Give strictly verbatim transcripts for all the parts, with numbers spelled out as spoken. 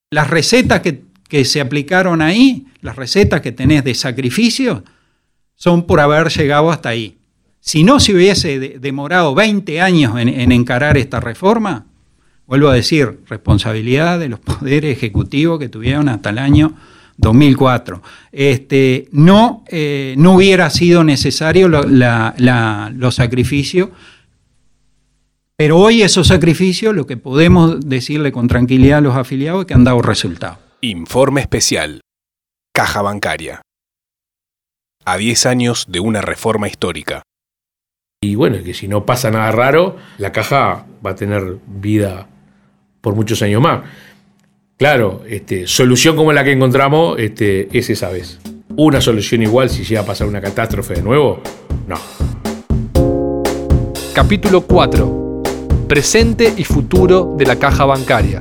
Las recetas que, que se aplicaron ahí, las recetas que tenés de sacrificio, son por haber llegado hasta ahí. Si no se hubiese de, demorado veinte años en, en encarar esta reforma, vuelvo a decir, responsabilidad de los poderes ejecutivos que tuvieron hasta el año dos mil cuatro. Este, no, eh, no hubiera sido necesario lo, la, la, los sacrificios, pero hoy esos sacrificios, lo que podemos decirle con tranquilidad a los afiliados es que han dado resultados. Informe especial. Caja Bancaria. A diez años de una reforma histórica. Y bueno, que si no pasa nada raro, la caja va a tener vida por muchos años más. Claro, este, solución como la que encontramos este, es esa vez. Una solución igual si llega a pasar una catástrofe de nuevo, no. Capítulo cuatro. Presente y futuro de la caja bancaria.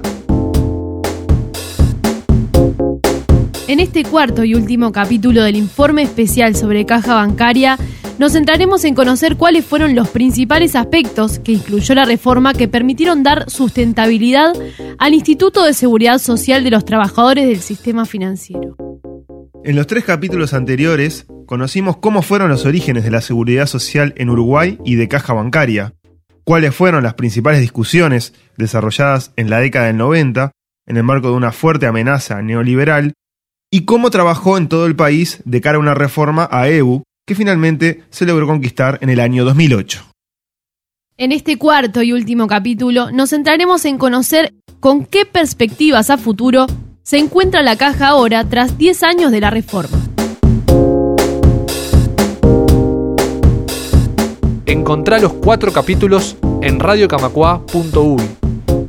En este cuarto y último capítulo del informe especial sobre caja bancaria, nos centraremos en conocer cuáles fueron los principales aspectos que incluyó la reforma que permitieron dar sustentabilidad al Instituto de Seguridad Social de los Trabajadores del Sistema Financiero. En los tres capítulos anteriores, conocimos cómo fueron los orígenes de la seguridad social en Uruguay y de caja bancaria, cuáles fueron las principales discusiones desarrolladas en la década del noventa, en el marco de una fuerte amenaza neoliberal, y cómo trabajó en todo el país de cara a una reforma a E U, que finalmente se logró conquistar en el año dos mil ocho. En este cuarto y último capítulo nos centraremos en conocer con qué perspectivas a futuro se encuentra la caja ahora tras diez años de la reforma. Encontrá los cuatro capítulos en radio camacua punto u y.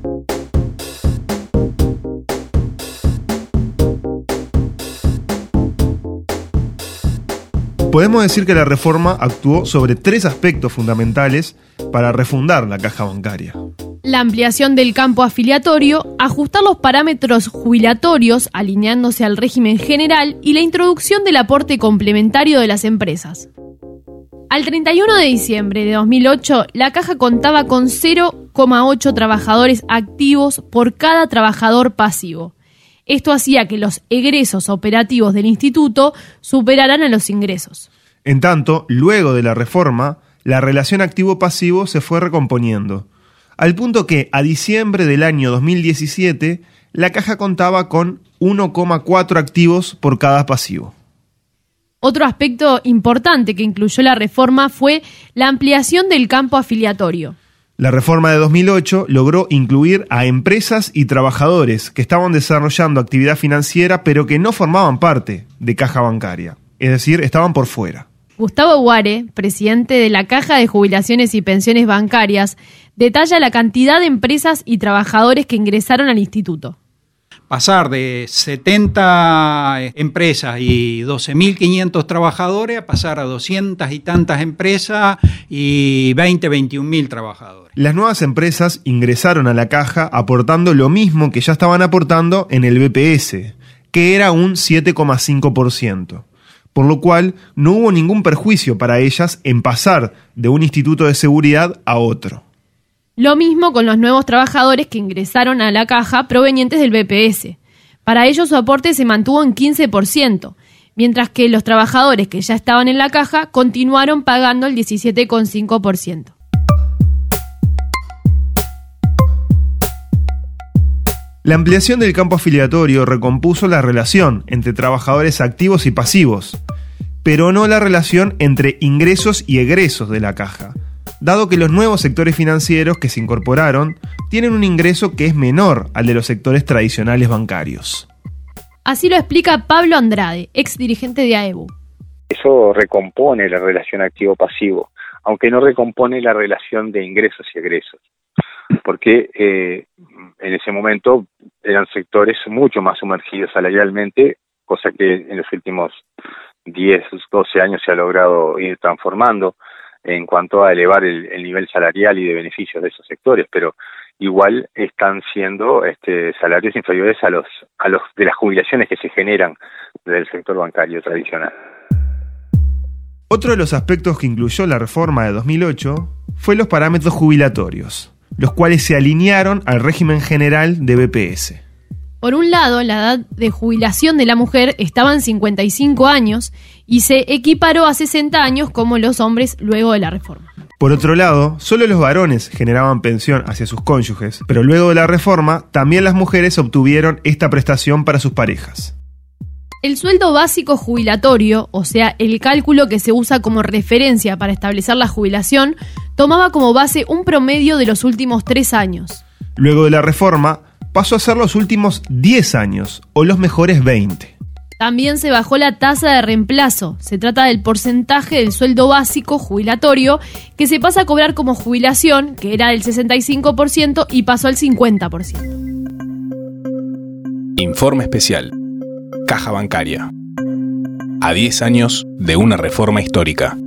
Podemos decir que la reforma actuó sobre tres aspectos fundamentales para refundar la caja bancaria. La ampliación del campo afiliatorio, ajustar los parámetros jubilatorios alineándose al régimen general y la introducción del aporte complementario de las empresas. Al treinta y uno de diciembre de dos mil ocho, la caja contaba con cero coma ocho trabajadores activos por cada trabajador pasivo. Esto hacía que los egresos operativos del instituto superaran a los ingresos. En tanto, luego de la reforma, la relación activo-pasivo se fue recomponiendo, al punto que a diciembre del año dos mil diecisiete, la caja contaba con uno coma cuatro activos por cada pasivo. Otro aspecto importante que incluyó la reforma fue la ampliación del campo afiliatorio. La reforma de dos mil ocho logró incluir a empresas y trabajadores que estaban desarrollando actividad financiera pero que no formaban parte de caja bancaria, es decir, estaban por fuera. Gustavo Guare, presidente de la Caja de Jubilaciones y Pensiones Bancarias, detalla la cantidad de empresas y trabajadores que ingresaron al instituto. Pasar de setenta empresas y doce mil quinientos trabajadores a pasar a doscientas y tantas empresas y veinte, veintiún mil trabajadores. Las nuevas empresas ingresaron a la caja aportando lo mismo que ya estaban aportando en el B P S, que era un siete coma cinco por ciento, por lo cual no hubo ningún perjuicio para ellas en pasar de un instituto de seguridad a otro. Lo mismo con los nuevos trabajadores que ingresaron a la caja provenientes del B P S. Para ellos su aporte se mantuvo en quince por ciento, mientras que los trabajadores que ya estaban en la caja continuaron pagando el diecisiete coma cinco por ciento. La ampliación del campo afiliatorio recompuso la relación entre trabajadores activos y pasivos, pero no la relación entre ingresos y egresos de la caja, dado que los nuevos sectores financieros que se incorporaron tienen un ingreso que es menor al de los sectores tradicionales bancarios. Así lo explica Pablo Andrade, ex dirigente de A E U. Eso recompone la relación activo-pasivo, aunque no recompone la relación de ingresos y egresos, porque eh, en ese momento eran sectores mucho más sumergidos salarialmente, cosa que en los últimos diez, doce años se ha logrado ir transformando en cuanto a elevar el, el nivel salarial y de beneficios de esos sectores, pero igual están siendo este, salarios inferiores a los a los de las jubilaciones que se generan del sector bancario tradicional. Otro de los aspectos que incluyó la reforma de dos mil ocho fue los parámetros jubilatorios, los cuales se alinearon al régimen general de B P S. Por un lado, la edad de jubilación de la mujer estaba en cincuenta y cinco años y se equiparó a sesenta años como los hombres luego de la reforma. Por otro lado, solo los varones generaban pensión hacia sus cónyuges, pero luego de la reforma, también las mujeres obtuvieron esta prestación para sus parejas. El sueldo básico jubilatorio, o sea, el cálculo que se usa como referencia para establecer la jubilación, tomaba como base un promedio de los últimos tres años. Luego de la reforma, pasó a ser los últimos diez años, o los mejores veinte. También se bajó la tasa de reemplazo. Se trata del porcentaje del sueldo básico jubilatorio que se pasa a cobrar como jubilación, que era del sesenta y cinco por ciento y pasó al cincuenta por ciento. Informe especial. Caja Bancaria. A diez años de una reforma histórica.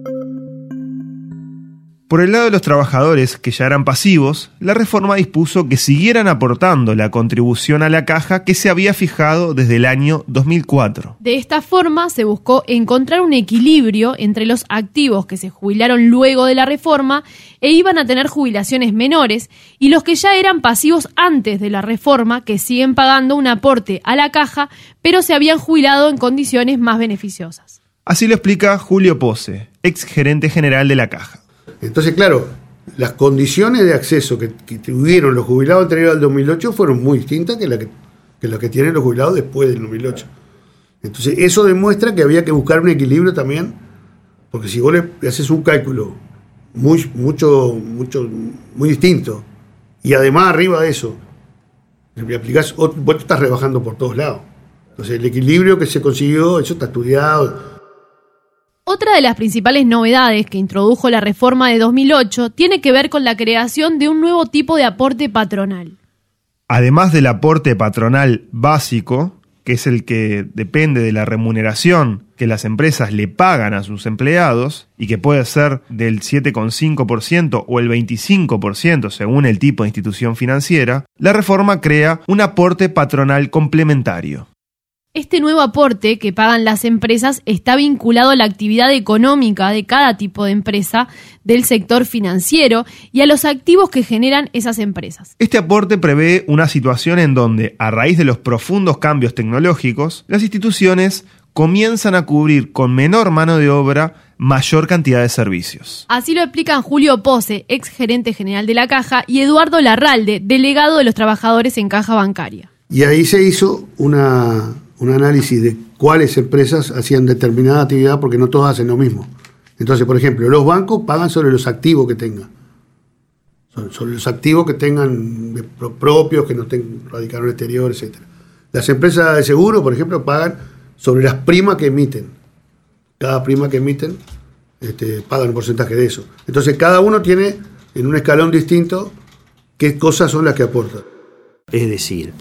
Por el lado de los trabajadores, que ya eran pasivos, la reforma dispuso que siguieran aportando la contribución a la caja que se había fijado desde el año dos mil cuatro. De esta forma se buscó encontrar un equilibrio entre los activos que se jubilaron luego de la reforma e iban a tener jubilaciones menores y los que ya eran pasivos antes de la reforma que siguen pagando un aporte a la caja pero se habían jubilado en condiciones más beneficiosas. Así lo explica Julio Pose, ex gerente general de la caja. Entonces, claro, las condiciones de acceso que, que tuvieron los jubilados anteriores al dos mil ocho fueron muy distintas que las que, que, la que tienen los jubilados después del dos mil ocho. Entonces, eso demuestra que había que buscar un equilibrio también, porque si vos le haces un cálculo muy, mucho, mucho, muy distinto, y además arriba de eso, le aplicás, vos te estás rebajando por todos lados. Entonces, el equilibrio que se consiguió, eso está estudiado. Otra de las principales novedades que introdujo la reforma de dos mil ocho tiene que ver con la creación de un nuevo tipo de aporte patronal. Además del aporte patronal básico, que es el que depende de la remuneración que las empresas le pagan a sus empleados y que puede ser del siete coma cinco por ciento o el veinticinco por ciento según el tipo de institución financiera, la reforma crea un aporte patronal complementario. Este nuevo aporte que pagan las empresas está vinculado a la actividad económica de cada tipo de empresa del sector financiero y a los activos que generan esas empresas. Este aporte prevé una situación en donde, a raíz de los profundos cambios tecnológicos, las instituciones comienzan a cubrir con menor mano de obra mayor cantidad de servicios. Así lo explican Julio Pose, ex gerente general de la Caja, y Eduardo Larralde, delegado de los trabajadores en Caja Bancaria. Y ahí se hizo una... un análisis de cuáles empresas hacían determinada actividad, porque no todas hacen lo mismo. Entonces, por ejemplo, los bancos pagan sobre los activos que tengan. Sobre los activos que tengan propios, que no tengan radicaron exterior, etcétera. Las empresas de seguro, por ejemplo, pagan sobre las primas que emiten. Cada prima que emiten este, pagan un porcentaje de eso. Entonces, cada uno tiene, en un escalón distinto, qué cosas son las que aportan. Es decir,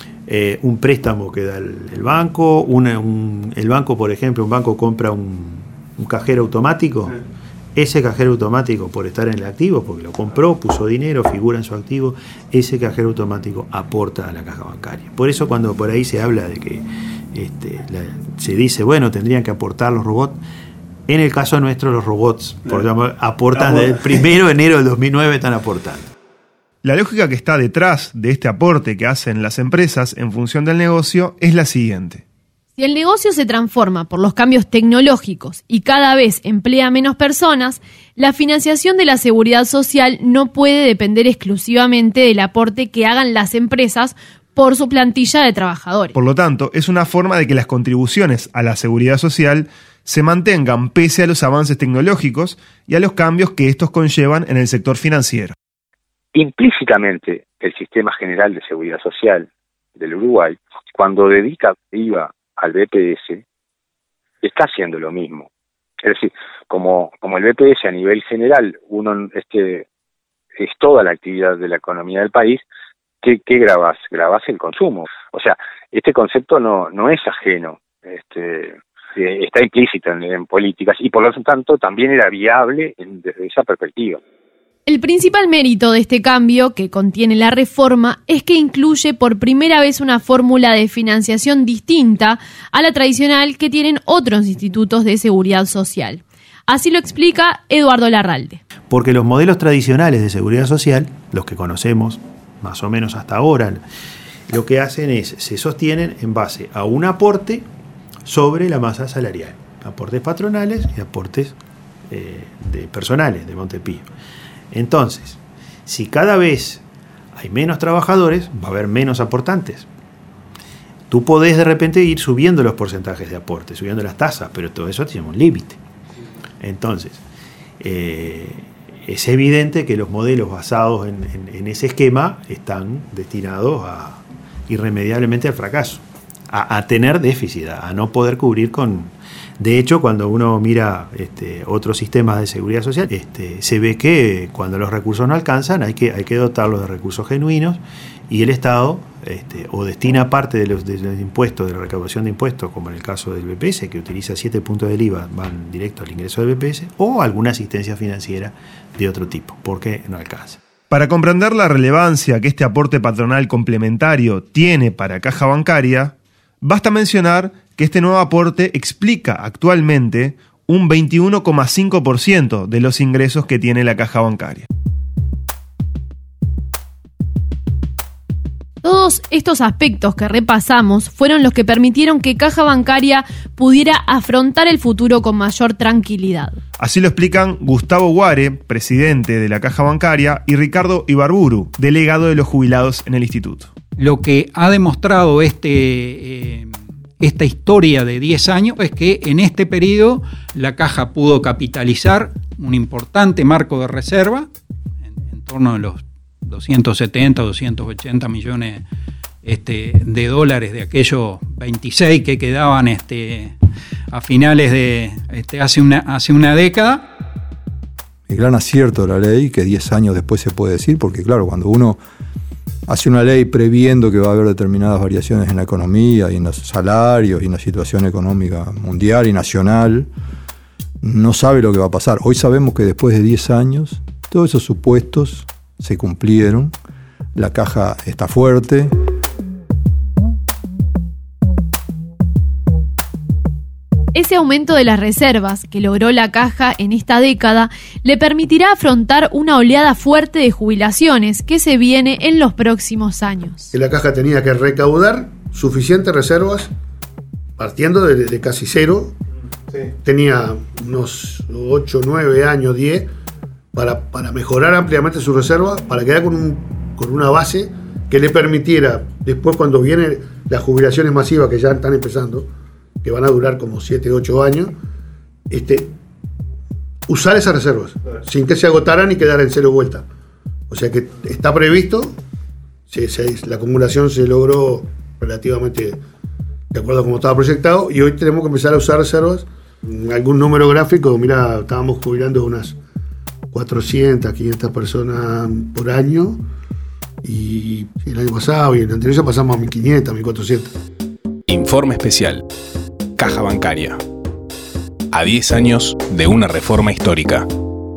Eh, un préstamo que da el, el banco, una, un, el banco, por ejemplo, un banco compra un, un cajero automático, sí. Ese cajero automático, por estar en el activo, porque lo compró, puso dinero, figura en su activo, ese cajero automático aporta a la caja bancaria. Por eso cuando por ahí se habla de que este, la, se dice, bueno, tendrían que aportar los robots, en el caso nuestro los robots por ejemplo, aportan desde el primero de enero del dos mil nueve, están aportando. La lógica que está detrás de este aporte que hacen las empresas en función del negocio es la siguiente. Si el negocio se transforma por los cambios tecnológicos y cada vez emplea menos personas, la financiación de la seguridad social no puede depender exclusivamente del aporte que hagan las empresas por su plantilla de trabajadores. Por lo tanto, es una forma de que las contribuciones a la seguridad social se mantengan pese a los avances tecnológicos y a los cambios que estos conllevan en el sector financiero. Implícitamente, el Sistema General de Seguridad Social del Uruguay, cuando dedica I V A al B P S, está haciendo lo mismo. Es decir, como, como el B P S a nivel general, uno este es toda la actividad de la economía del país, ¿qué, qué grabás? Grabás el consumo. O sea, este concepto no, no es ajeno, este, está implícito en, en políticas y por lo tanto también era viable en, desde esa perspectiva. El principal mérito de este cambio que contiene la reforma es que incluye por primera vez una fórmula de financiación distinta a la tradicional que tienen otros institutos de seguridad social. Así lo explica Eduardo Larralde. Porque los modelos tradicionales de seguridad social, los que conocemos más o menos hasta ahora, lo que hacen es, se sostienen en base a un aporte sobre la masa salarial. Aportes patronales y aportes eh, de personales de Montepío. Entonces, si cada vez hay menos trabajadores, va a haber menos aportantes. Tú podés de repente ir subiendo los porcentajes de aporte, subiendo las tasas, pero todo eso tiene un límite. Entonces, eh, es evidente que los modelos basados en, en, en ese esquema están destinados a, irremediablemente al fracaso, a, a tener déficit, a no poder cubrir con... De hecho, cuando uno mira este, otros sistemas de seguridad social, este, se ve que cuando los recursos no alcanzan hay que, hay que dotarlos de recursos genuinos y el Estado este, o destina parte de los, de los impuestos, de la recaudación de impuestos, como en el caso del B P S, que utiliza siete puntos del I V A, van directo al ingreso del B P S, o alguna asistencia financiera de otro tipo, porque no alcanza. Para comprender la relevancia que este aporte patronal complementario tiene para Caja Bancaria, basta mencionar que este nuevo aporte explica actualmente un veintiuno coma cinco por ciento de los ingresos que tiene la Caja Bancaria. Todos estos aspectos que repasamos fueron los que permitieron que Caja Bancaria pudiera afrontar el futuro con mayor tranquilidad. Así lo explican Gustavo Guare, presidente de la Caja Bancaria, y Ricardo Ibarburu, delegado de los jubilados en el instituto. Lo que ha demostrado este, eh, esta historia de diez años es que en este periodo la Caja pudo capitalizar un importante marco de reserva, en, en torno a los doscientos setenta, doscientos ochenta millones este, de dólares de aquellos veintiséis que quedaban este, a finales de este, hace, una, hace una década. El gran acierto de la ley, que diez años después se puede decir, porque claro, cuando uno hace una ley previendo que va a haber determinadas variaciones en la economía y en los salarios y en la situación económica mundial y nacional, no sabe lo que va a pasar. Hoy sabemos que después de diez años, todos esos supuestos se cumplieron, la Caja está fuerte. Ese aumento de las reservas que logró la Caja en esta década le permitirá afrontar una oleada fuerte de jubilaciones que se viene en los próximos años. La Caja tenía que recaudar suficientes reservas, partiendo de, de casi cero. Sí. Tenía unos ocho, nueve años, diez, para, para mejorar ampliamente su reserva, para quedar con, un, con una base que le permitiera, después cuando vienen las jubilaciones masivas que ya están empezando, que van a durar como siete, ocho años, este, usar esas reservas, sin que se agotaran y quedar en cero vuelta. O sea que está previsto, se, se, la acumulación se logró relativamente de acuerdo a como estaba proyectado, y hoy tenemos que empezar a usar reservas. Algún número gráfico, mira, estábamos jubilando unas cuatrocientas, quinientas personas por año, y el año pasado y el anterior ya pasamos a mil quinientas, mil cuatrocientas. Informe especial. Caja Bancaria. A diez años de una reforma histórica.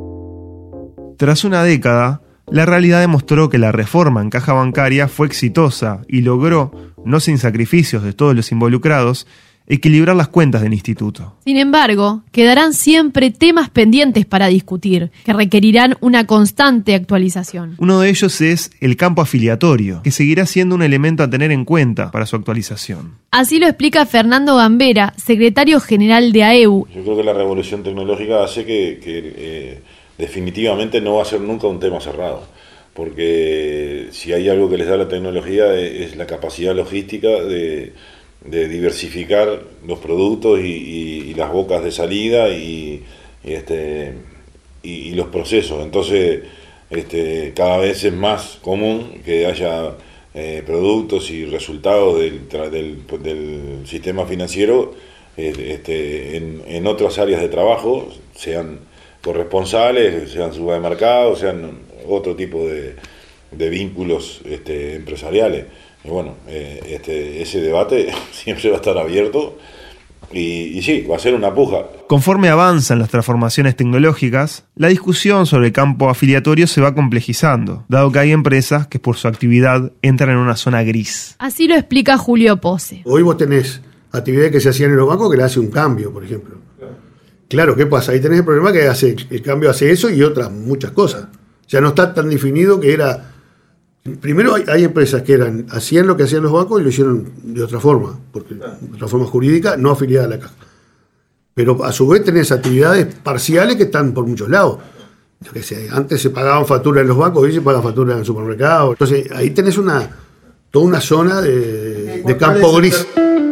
Tras una década, la realidad demostró que la reforma en Caja Bancaria fue exitosa y logró, no sin sacrificios de todos los involucrados, equilibrar las cuentas del instituto. Sin embargo, quedarán siempre temas pendientes para discutir, que requerirán una constante actualización. Uno de ellos es el campo afiliatorio, que seguirá siendo un elemento a tener en cuenta para su actualización. Así lo explica Fernando Gambera, secretario general de A E U. Yo creo que la revolución tecnológica hace que, que eh, definitivamente no va a ser nunca un tema cerrado, porque si hay algo que les da la tecnología es, es la capacidad logística de de diversificar los productos y, y, y las bocas de salida y, y, este, y, y los procesos. Entonces, este, cada vez es más común que haya eh, productos y resultados del, del, del sistema financiero este, en, en otras áreas de trabajo, sean corresponsales, sean supermercados, sean otro tipo de, de vínculos este, empresariales. Y bueno, eh, este, ese debate siempre va a estar abierto y, y sí, va a ser una puja. Conforme avanzan las transformaciones tecnológicas, la discusión sobre el campo afiliatorio se va complejizando, dado que hay empresas que por su actividad entran en una zona gris. Así lo explica Julio Pose. Hoy vos tenés actividades que se hacían en los bancos que le hace un cambio, por ejemplo. Claro, claro, ¿qué pasa? Ahí tenés el problema que hace, el cambio hace eso y otras muchas cosas. Ya no está tan definido que era Primero hay, hay empresas que eran hacían lo que hacían los bancos y lo hicieron de otra forma, porque de otra forma jurídica, no afiliada a la caja. Pero a su vez tenés actividades parciales que están por muchos lados. Yo qué sé, antes se pagaban facturas en los bancos, hoy se pagan facturas en el supermercado. Entonces ahí tenés una toda una zona de, de campo gris.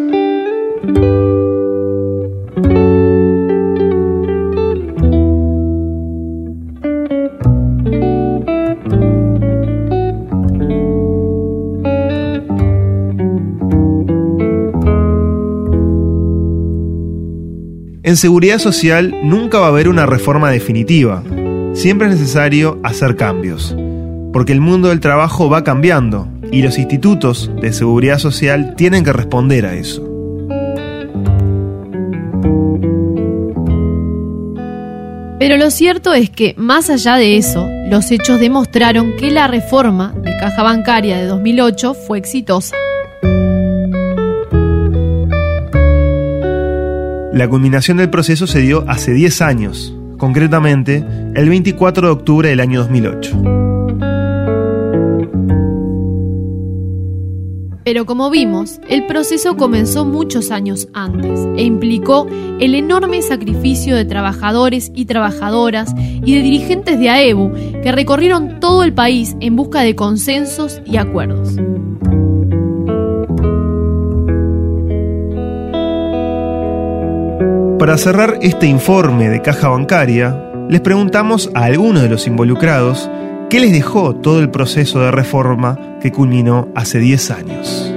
En seguridad social nunca va a haber una reforma definitiva. Siempre es necesario hacer cambios, porque el mundo del trabajo va cambiando y los institutos de seguridad social tienen que responder a eso. Pero lo cierto es que, más allá de eso, los hechos demostraron que la reforma de Caja Bancaria de dos mil ocho fue exitosa. La culminación del proceso se dio hace diez años, concretamente el veinticuatro de octubre del año dos mil ocho. Pero como vimos, el proceso comenzó muchos años antes e implicó el enorme sacrificio de trabajadores y trabajadoras y de dirigentes de AEBU que recorrieron todo el país en busca de consensos y acuerdos. Para cerrar este informe de Caja Bancaria, les preguntamos a algunos de los involucrados qué les dejó todo el proceso de reforma que culminó hace diez años.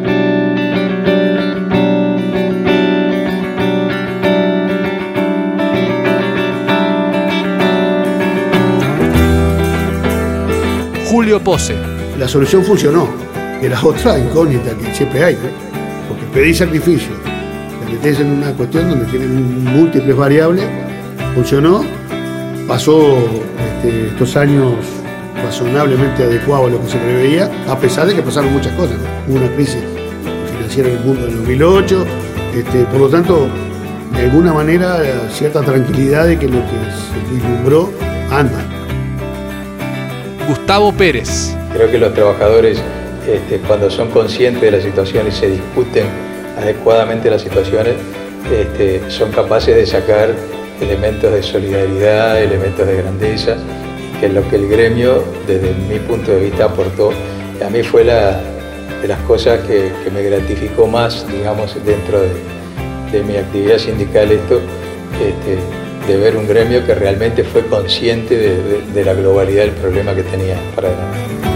Julio Pose. La solución funcionó. Era otra incógnita que siempre hay, ¿no? Porque pedí sacrificio. Te metés en una cuestión donde tienen múltiples variables. Funcionó. Pasó este, estos años razonablemente adecuados a lo que se preveía, a pesar de que pasaron muchas cosas, ¿no? Hubo una crisis financiera en el mundo en dos mil ocho, este, por lo tanto, de alguna manera, cierta tranquilidad de que lo que se vislumbró anda. Gustavo Pérez. Creo que los trabajadores, este, cuando son conscientes de la situación y se discuten adecuadamente las situaciones, este, son capaces de sacar elementos de solidaridad, elementos de grandeza, que es lo que el gremio, desde mi punto de vista, aportó. A mí fue la, de las cosas que, que me gratificó más, digamos, dentro de, de mi actividad sindical, esto, este, de ver un gremio que realmente fue consciente de, de, de la globalidad del problema que tenía para adelante.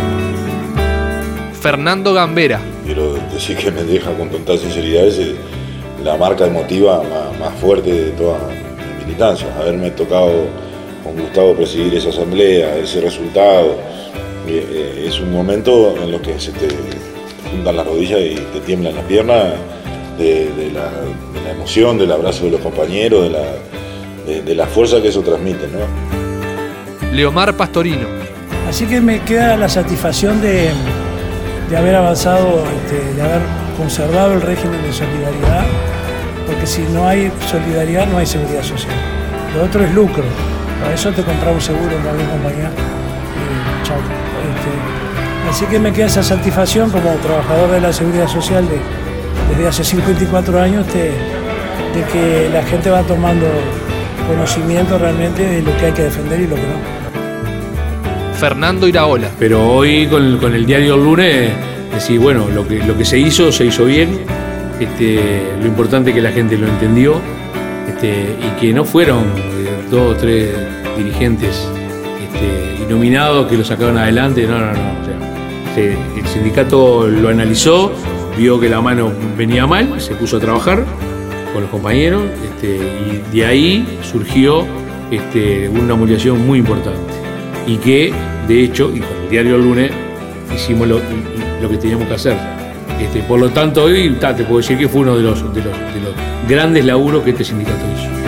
Fernando Gambera. Quiero decir que me deja con total sinceridad es la marca emotiva más, más fuerte de toda mi militancia, haberme tocado con Gustavo presidir esa asamblea, ese resultado. Eh, es un momento en lo que se te juntan las rodillas y te tiemblan las piernas de, de, la, de la emoción, del abrazo de los compañeros, de la, de, de la fuerza que eso transmite, ¿no? Leomar Pastorino. Así que me queda la satisfacción de, de haber avanzado, este, de haber conservado el régimen de solidaridad, porque si no hay solidaridad no hay seguridad social. Lo otro es lucro. Para eso te compras un seguro en alguna compañía y chao. Este, así que me queda esa satisfacción como trabajador de la seguridad social de, desde hace cincuenta y cuatro años de, de que la gente va tomando conocimiento realmente de lo que hay que defender y lo que no. Fernando Iraola. Pero hoy con, con el diario El Lunes decir, bueno, lo que, lo que se hizo, se hizo bien. Este, lo importante es que la gente lo entendió este, y que no fueron dos o tres dirigentes este, nominados que lo sacaron adelante, no, no, no. O sea, se, el sindicato lo analizó, vio que la mano venía mal, se puso a trabajar con los compañeros este, y de ahí surgió este, una movilización muy importante. Y que, de hecho, y con el diario El Lunes, hicimos lo, lo que teníamos que hacer. Este, por lo tanto, hoy ta, te puedo decir que fue uno de los, de los, de los grandes laburos que este sindicato hizo.